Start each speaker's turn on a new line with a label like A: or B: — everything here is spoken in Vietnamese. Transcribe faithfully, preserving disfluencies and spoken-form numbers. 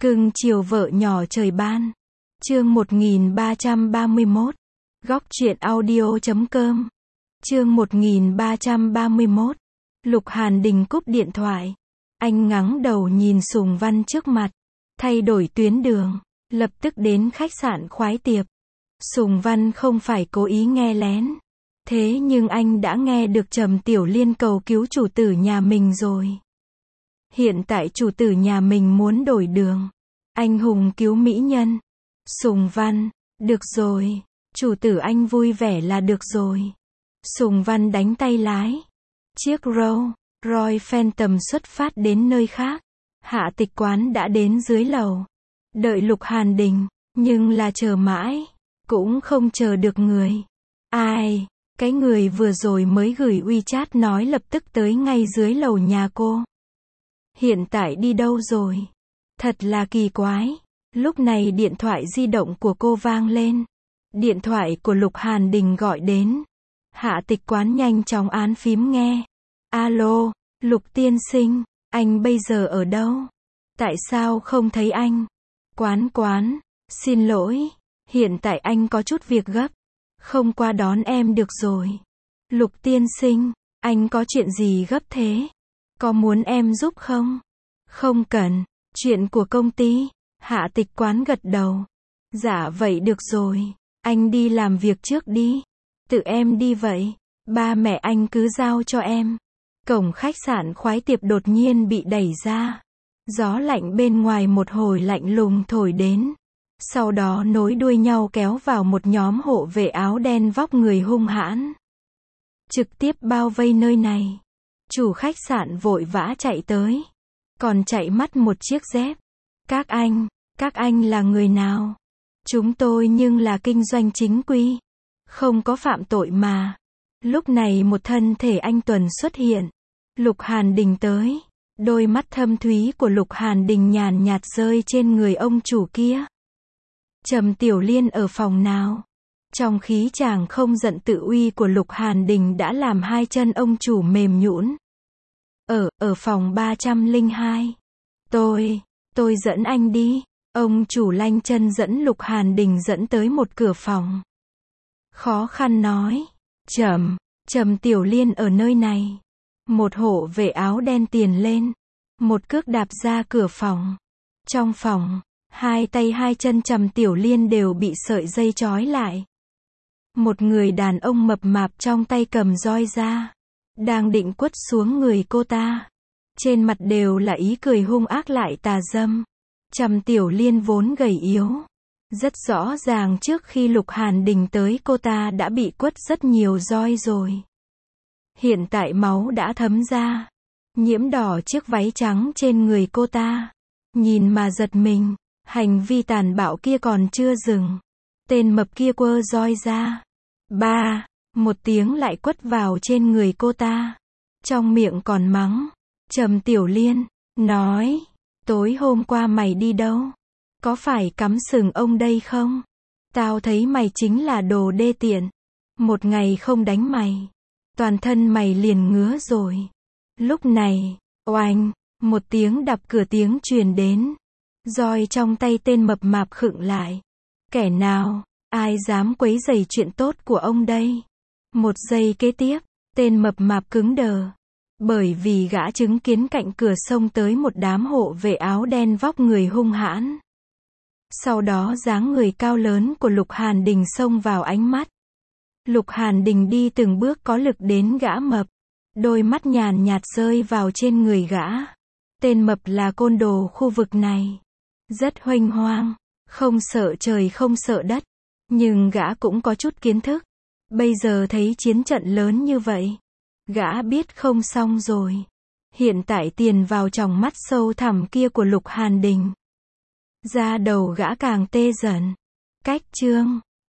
A: Cưng chiều vợ nhỏ trời ban. Chương một nghìn ba trăm ba mươi mốt. Góc truyện audio chấm com. Chương một nghìn ba trăm ba mươi mốt. Lục Hàn Đình cúp điện thoại. Anh ngẩng đầu nhìn Sùng Văn trước mặt. Thay đổi tuyến đường. Lập tức đến khách sạn Khoái Tiệp. Sùng Văn không phải cố ý nghe lén. Thế nhưng anh đã nghe được Trầm Tiểu Liên cầu cứu chủ tử nhà mình rồi. Hiện tại chủ tử nhà mình muốn đổi đường. Anh hùng cứu mỹ nhân. Sùng Văn, được rồi. Chủ tử anh vui vẻ là được rồi. Sùng Văn đánh tay lái. Chiếc Rolls Royce Phantom xuất phát đến nơi khác. Hạ Tịch Quán đã đến dưới lầu. Đợi Lục Hàn Đình, nhưng là chờ mãi. Cũng không chờ được người. Ai, cái người vừa rồi mới gửi WeChat nói lập tức tới ngay dưới lầu nhà cô. Hiện tại đi đâu rồi? Thật là kỳ quái. Lúc này điện thoại di động của cô vang lên. Điện thoại của Lục Hàn Đình gọi đến. Hạ Tịch Quán nhanh chóng án phím nghe. Alo, Lục tiên sinh, anh bây giờ ở đâu? Tại sao không thấy anh? Quán quán, xin lỗi, hiện tại anh có chút việc gấp. Không qua đón em được rồi. Lục tiên sinh, anh có chuyện gì gấp thế? Có muốn em giúp không? Không cần, chuyện của công ty. Hạ Tịch Quán gật đầu. Dạ vậy được rồi, anh đi làm việc trước đi. Tự em đi vậy, ba mẹ anh cứ giao cho em. Cổng khách sạn Khoái Tiệp đột nhiên bị đẩy ra. Gió lạnh bên ngoài một hồi lạnh lùng thổi đến. Sau đó nối đuôi nhau kéo vào một nhóm hộ vệ áo đen vóc người hung hãn. Trực tiếp bao vây nơi này. Chủ khách sạn vội vã chạy tới. Còn chạy mất một chiếc dép. Các anh, các anh là người nào? Chúng tôi nhưng là kinh doanh chính quy. Không có phạm tội mà. Lúc này một thân thể anh tuần xuất hiện. Lục Hàn Đình tới. Đôi mắt thâm thúy của Lục Hàn Đình nhàn nhạt rơi trên người ông chủ kia. Trầm Tiểu Liên ở phòng nào? Trong khí chàng không giận tự uy của Lục Hàn Đình đã làm hai chân ông chủ mềm nhũn. Ở, ở phòng ba trăm lẻ hai. Tôi, tôi dẫn anh đi. Ông chủ lanh chân dẫn Lục Hàn Đình dẫn tới một cửa phòng. Khó khăn nói. Trầm, Trầm Tiểu Liên ở nơi này. Một hộ vệ áo đen tiền lên. Một cước đạp ra cửa phòng. Trong phòng, hai tay hai chân Trầm Tiểu Liên đều bị sợi dây trói lại. Một người đàn ông mập mạp trong tay cầm roi ra. Đang định quất xuống người cô ta. Trên mặt đều là ý cười hung ác lại tà dâm. Trầm Tiểu Liên vốn gầy yếu. Rất rõ ràng trước khi Lục Hàn Đình tới cô ta đã bị quất rất nhiều roi rồi. Hiện tại máu đã thấm ra. Nhiễm đỏ chiếc váy trắng trên người cô ta. Nhìn mà giật mình. Hành vi tàn bạo kia còn chưa dừng. Tên mập kia quơ roi ra. Ba, một tiếng lại quất vào trên người cô ta. Trong miệng còn mắng. Trầm Tiểu Liên, nói. Tối hôm qua mày đi đâu? Có phải cắm sừng ông đây không? Tao thấy mày chính là đồ đê tiện. Một ngày không đánh mày. Toàn thân mày liền ngứa rồi. Lúc này, oanh, một tiếng đập cửa tiếng truyền đến. Roi trong tay tên mập mạp khựng lại. Kẻ nào, ai dám quấy rầy chuyện tốt của ông đây? Một giây kế tiếp, tên mập mạp cứng đờ. Bởi vì gã chứng kiến cạnh cửa xông tới một đám hộ vệ áo đen vóc người hung hãn. Sau đó dáng người cao lớn của Lục Hàn Đình xông vào ánh mắt. Lục Hàn Đình đi từng bước có lực đến gã mập. Đôi mắt nhàn nhạt rơi vào trên người gã. Tên mập là côn đồ khu vực này. Rất huênh hoang. Không sợ trời không sợ đất. Nhưng gã cũng có chút kiến thức. Bây giờ thấy chiến trận lớn như vậy. Gã biết không xong rồi. Hiện tại tiền vào tròng mắt sâu thẳm kia của Lục Hàn Đình. Da đầu gã càng tê dần. Cách chương.